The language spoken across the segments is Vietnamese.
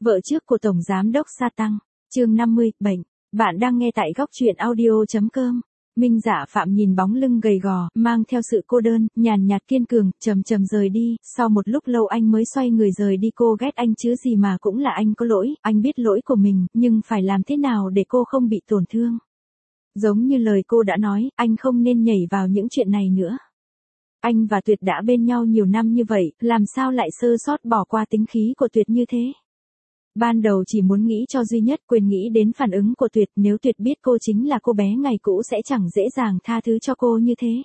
Vợ trước của Tổng Giám đốc Sa Tăng, chương 50, bệnh. Bạn đang nghe tại góc truyện audio.com. Minh Dạ Phạm nhìn bóng lưng gầy gò, mang theo sự cô đơn, nhàn nhạt kiên cường, chậm chậm rời đi, sau một lúc lâu anh mới xoay người rời đi. Cô ghét anh chứ gì mà cũng là anh có lỗi, anh biết lỗi của mình, nhưng phải làm thế nào để cô không bị tổn thương. Giống như lời cô đã nói, anh không nên nhảy vào những chuyện này nữa. Anh và Tuyệt đã bên nhau nhiều năm như vậy, làm sao lại sơ sót bỏ qua tính khí của Tuyệt như thế? Ban đầu chỉ muốn nghĩ cho duy nhất, quên nghĩ đến phản ứng của Tuyệt, nếu Tuyệt biết cô chính là cô bé ngày cũ sẽ chẳng dễ dàng tha thứ cho cô như thế.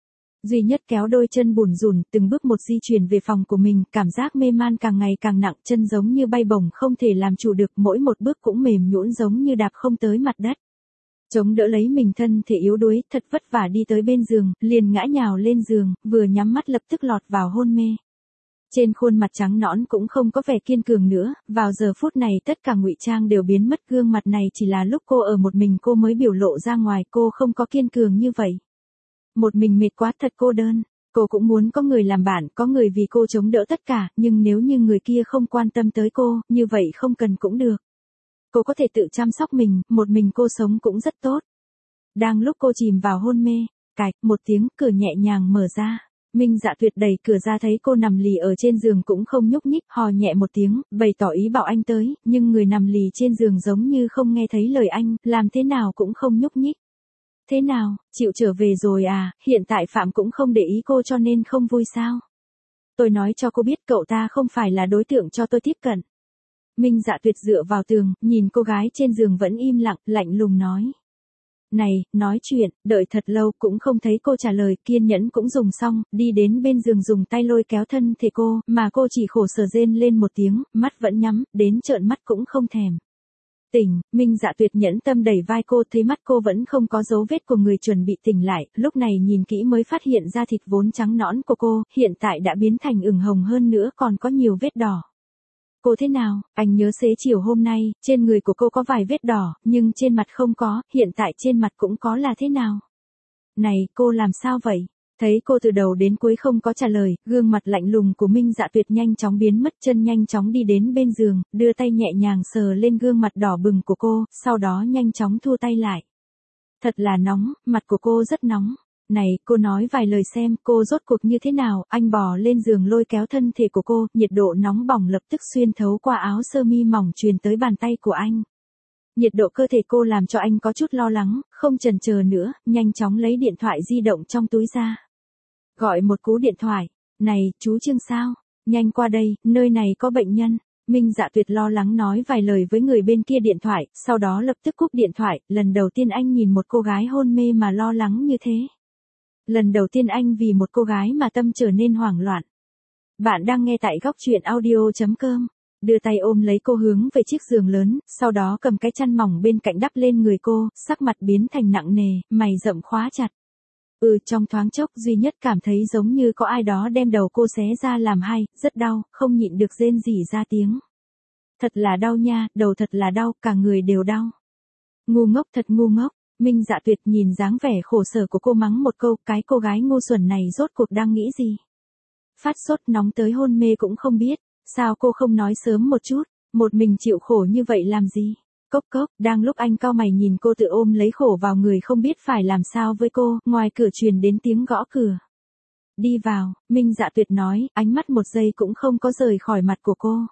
Duy nhất kéo đôi chân bủn rủn, từng bước một di chuyển về phòng của mình, cảm giác mê man càng ngày càng nặng, chân giống như bay bổng không thể làm chủ được, mỗi một bước cũng mềm nhũn giống như đạp không tới mặt đất. Chống đỡ lấy mình, thân thể yếu đuối, thật vất vả đi tới bên giường, liền ngã nhào lên giường, vừa nhắm mắt lập tức lọt vào hôn mê. Trên khuôn mặt trắng nõn cũng không có vẻ kiên cường nữa, vào giờ phút này tất cả ngụy trang đều biến mất, gương mặt này chỉ là lúc cô ở một mình cô mới biểu lộ ra ngoài, cô không có kiên cường như vậy. Một mình mệt quá, thật cô đơn, cô cũng muốn có người làm bạn, có người vì cô chống đỡ tất cả, nhưng nếu như người kia không quan tâm tới cô, như vậy không cần cũng được. Cô có thể tự chăm sóc mình, một mình cô sống cũng rất tốt. Đang lúc cô chìm vào hôn mê, cạch, một tiếng, cửa nhẹ nhàng mở ra. Minh Dạ Tuyệt đẩy cửa ra thấy cô nằm lì ở trên giường cũng không nhúc nhích, hò nhẹ một tiếng, bày tỏ ý bảo anh tới, nhưng người nằm lì trên giường giống như không nghe thấy lời anh, làm thế nào cũng không nhúc nhích. Thế nào, chịu trở về rồi à, hiện tại Phạm cũng không để ý cô cho nên không vui sao? Tôi nói cho cô biết cậu ta không phải là đối tượng cho tôi tiếp cận. Minh Dạ Tuyệt dựa vào tường, nhìn cô gái trên giường vẫn im lặng, lạnh lùng nói. Này, nói chuyện, đợi thật lâu cũng không thấy cô trả lời, kiên nhẫn cũng dùng xong, đi đến bên giường dùng tay lôi kéo thân thể cô, mà cô chỉ khổ sở rên lên một tiếng, mắt vẫn nhắm, đến trợn mắt cũng không thèm. Tỉnh, Minh Dạ Tuyệt nhẫn tâm đẩy vai cô, thấy mắt cô vẫn không có dấu vết của người chuẩn bị tỉnh lại, lúc này nhìn kỹ mới phát hiện ra thịt vốn trắng nõn của cô, hiện tại đã biến thành ửng hồng hơn nữa, còn có nhiều vết đỏ. Cô thế nào, anh nhớ xế chiều hôm nay, trên người của cô có vài vết đỏ, nhưng trên mặt không có, hiện tại trên mặt cũng có là thế nào? Này, cô làm sao vậy? Thấy cô từ đầu đến cuối không có trả lời, gương mặt lạnh lùng của Minh Dạ Tuyệt nhanh chóng biến mất, chân nhanh chóng đi đến bên giường, đưa tay nhẹ nhàng sờ lên gương mặt đỏ bừng của cô, sau đó nhanh chóng thua tay lại. Thật là nóng, mặt của cô rất nóng. Này, cô nói vài lời xem, cô rốt cuộc như thế nào? Anh bò lên giường lôi kéo thân thể của cô, nhiệt độ nóng bỏng lập tức xuyên thấu qua áo sơ mi mỏng truyền tới bàn tay của anh. Nhiệt độ cơ thể cô làm cho anh có chút lo lắng, không chần chờ nữa, nhanh chóng lấy điện thoại di động trong túi ra. Gọi một cú điện thoại. Này, chú Trương sao? Nhanh qua đây, nơi này có bệnh nhân. Minh Dạ Tuyệt lo lắng nói vài lời với người bên kia điện thoại, sau đó lập tức cúp điện thoại, lần đầu tiên anh nhìn một cô gái hôn mê mà lo lắng như thế. Lần đầu tiên anh vì một cô gái mà tâm trở nên hoảng loạn. Bạn đang nghe tại góc truyện audio.com. Đưa tay ôm lấy cô hướng về chiếc giường lớn, sau đó cầm cái chăn mỏng bên cạnh đắp lên người cô, sắc mặt biến thành nặng nề, mày rậm khóa chặt. Trong thoáng chốc duy nhất cảm thấy giống như có ai đó đem đầu cô xé ra làm hai, rất đau, không nhịn được rên rỉ ra tiếng. Thật là đau nha, đầu thật là đau, cả người đều đau. Ngu ngốc, thật ngu ngốc. Minh Dạ Tuyệt nhìn dáng vẻ khổ sở của cô mắng một câu, cái cô gái ngu xuẩn này rốt cuộc đang nghĩ gì? Phát sốt nóng tới hôn mê cũng không biết, sao cô không nói sớm một chút, một mình chịu khổ như vậy làm gì? Cốc cốc, đang lúc anh cau mày nhìn cô tự ôm lấy khổ vào người không biết phải làm sao với cô, ngoài cửa truyền đến tiếng gõ cửa. Đi vào, Minh Dạ Tuyệt nói, ánh mắt một giây cũng không có rời khỏi mặt của cô.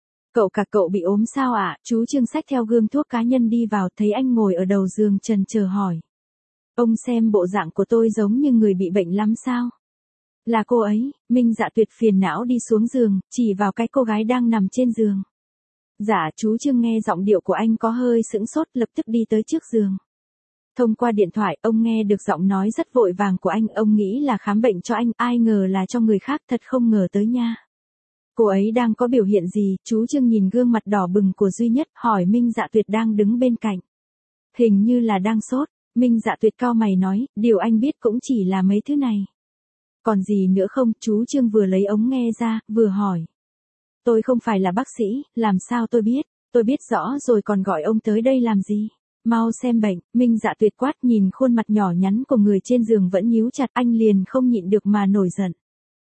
Cậu bị ốm sao ạ? Chú Trương xách theo gương thuốc cá nhân đi vào, thấy anh ngồi ở đầu giường chần chờ hỏi. Ông xem bộ dạng của tôi giống như người bị bệnh lắm sao? Là cô ấy. Minh Dạ Tuyệt phiền não đi xuống giường, chỉ vào cái cô gái đang nằm trên giường. Dạ, chú Trương nghe giọng điệu của anh có hơi sững sốt, lập tức đi tới trước giường. Thông qua điện thoại, ông nghe được giọng nói rất vội vàng của anh, ông nghĩ là khám bệnh cho anh, ai ngờ là cho người khác, thật không ngờ tới nha. Cô ấy đang có biểu hiện gì? Chú Trương nhìn gương mặt đỏ bừng của duy nhất, hỏi Minh Dạ Tuyệt đang đứng bên cạnh. Hình như là đang sốt. Minh Dạ Tuyệt cau mày nói, điều anh biết cũng chỉ là mấy thứ này. Còn gì nữa không? Chú Trương vừa lấy ống nghe ra, vừa hỏi. Tôi không phải là bác sĩ, làm sao tôi biết rõ rồi còn gọi ông tới đây làm gì? Mau xem bệnh. Minh Dạ Tuyệt quát, nhìn khuôn mặt nhỏ nhắn của người trên giường vẫn nhíu chặt, anh liền không nhịn được mà nổi giận.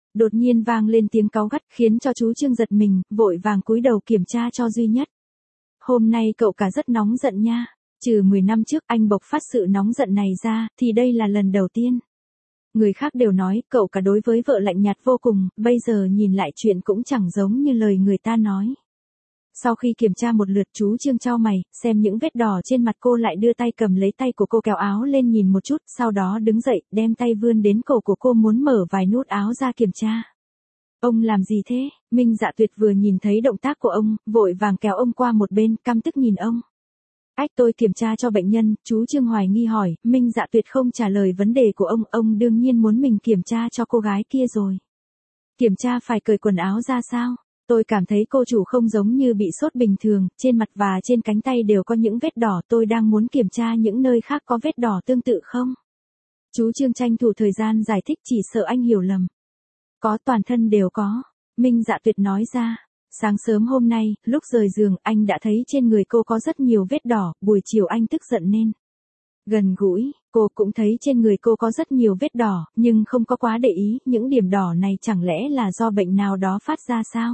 Đột nhiên vang lên tiếng cáu gắt khiến cho chú Trương giật mình, vội vàng cúi đầu kiểm tra cho duy nhất. Hôm nay cậu cả rất nóng giận nha. Trừ 10 năm trước anh bộc phát sự nóng giận này ra, thì đây là lần đầu tiên. Người khác đều nói cậu cả đối với vợ lạnh nhạt vô cùng, bây giờ nhìn lại chuyện cũng chẳng giống như lời người ta nói. Sau khi kiểm tra một lượt chú Trương chau mày, xem những vết đỏ trên mặt cô lại đưa tay cầm lấy tay của cô kéo áo lên nhìn một chút, sau đó đứng dậy, đem tay vươn đến cổ của cô muốn mở vài nút áo ra kiểm tra. Ông làm gì thế? Minh Dạ Tuyệt vừa nhìn thấy động tác của ông, vội vàng kéo ông qua một bên, căm tức nhìn ông. Tôi kiểm tra cho bệnh nhân, chú Trương hoài nghi hỏi, Minh Dạ Tuyệt không trả lời vấn đề của ông đương nhiên muốn mình kiểm tra cho cô gái kia rồi. Kiểm tra phải cởi quần áo ra sao? Tôi cảm thấy cô chủ không giống như bị sốt bình thường, trên mặt và trên cánh tay đều có những vết đỏ, tôi đang muốn kiểm tra những nơi khác có vết đỏ tương tự không? Chú Trương tranh thủ thời gian giải thích chỉ sợ anh hiểu lầm. Có, toàn thân đều có. Minh Dạ Tuyệt nói ra. Sáng sớm hôm nay, lúc rời giường, anh đã thấy trên người cô có rất nhiều vết đỏ, buổi chiều anh tức giận nên gần gũi, cô cũng thấy trên người cô có rất nhiều vết đỏ, nhưng không có quá để ý, những điểm đỏ này chẳng lẽ là do bệnh nào đó phát ra sao?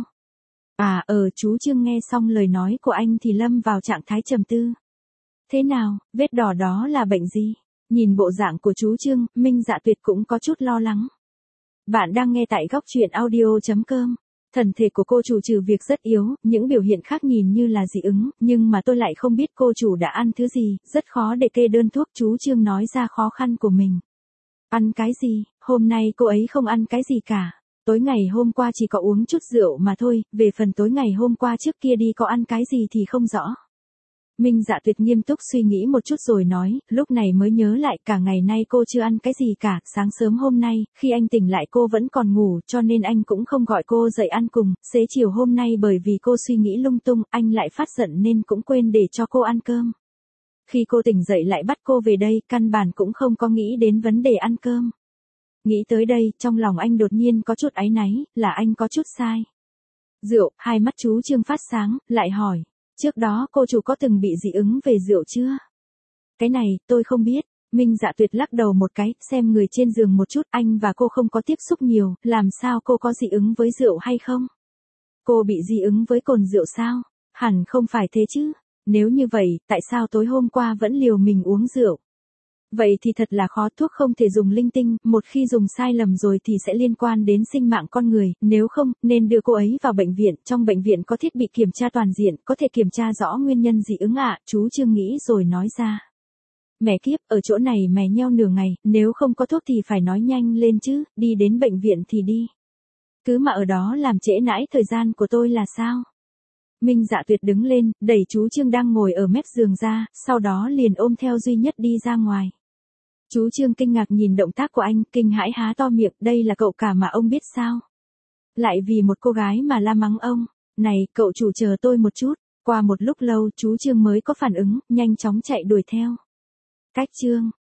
Chú Trương nghe xong lời nói của anh thì lâm vào trạng thái trầm tư. Thế nào, vết đỏ đó là bệnh gì? Nhìn bộ dạng của chú Trương, Minh Dạ Tuyệt cũng có chút lo lắng. Bạn đang nghe tại góc truyện audio.com. Thần thể của cô chủ trừ việc rất yếu, những biểu hiện khác nhìn như là dị ứng, nhưng mà tôi lại không biết cô chủ đã ăn thứ gì, rất khó để kê đơn thuốc. Chú Trương nói ra khó khăn của mình. Ăn cái gì? Hôm nay cô ấy không ăn cái gì cả. Tối ngày hôm qua chỉ có uống chút rượu mà thôi, về phần tối ngày hôm qua trước kia đi có ăn cái gì thì không rõ. Minh Dạ Tuyệt nghiêm túc suy nghĩ một chút rồi nói, lúc này mới nhớ lại cả ngày nay cô chưa ăn cái gì cả, sáng sớm hôm nay, khi anh tỉnh lại cô vẫn còn ngủ, cho nên anh cũng không gọi cô dậy ăn cùng, xế chiều hôm nay bởi vì cô suy nghĩ lung tung, anh lại phát giận nên cũng quên để cho cô ăn cơm. Khi cô tỉnh dậy lại bắt cô về đây, căn bản cũng không có nghĩ đến vấn đề ăn cơm. Nghĩ tới đây, trong lòng anh đột nhiên có chút áy náy, là anh có chút sai. Rượu, hai mắt chú Trương phát sáng, lại hỏi. Trước đó cô chủ có từng bị dị ứng về rượu chưa? Cái này, tôi không biết. Minh Dạ Tuyệt lắc đầu một cái, xem người trên giường một chút, anh và cô không có tiếp xúc nhiều, làm sao cô có dị ứng với rượu hay không? Cô bị dị ứng với cồn rượu sao? Hẳn không phải thế chứ. Nếu như vậy, tại sao tối hôm qua vẫn liều mình uống rượu? Vậy thì thật là khó, thuốc không thể dùng linh tinh, một khi dùng sai lầm rồi thì sẽ liên quan đến sinh mạng con người, nếu không, nên đưa cô ấy vào bệnh viện, trong bệnh viện có thiết bị kiểm tra toàn diện, có thể kiểm tra rõ nguyên nhân dị ứng chú Trương nghĩ rồi nói ra. Mẹ kiếp, ở chỗ này mè nheo nửa ngày, nếu không có thuốc thì phải nói nhanh lên chứ, đi đến bệnh viện thì đi. Cứ mà ở đó làm trễ nãi thời gian của tôi là sao? Minh Dạ Tuyệt đứng lên, đẩy chú Trương đang ngồi ở mép giường ra, sau đó liền ôm theo duy nhất đi ra ngoài. Chú Trương kinh ngạc nhìn động tác của anh, kinh hãi há to miệng, đây là cậu cả mà ông biết sao? Lại vì một cô gái mà la mắng ông. Này, cậu chủ chờ tôi một chút. Qua một lúc lâu, chú Trương mới có phản ứng, nhanh chóng chạy đuổi theo. Cách Trương,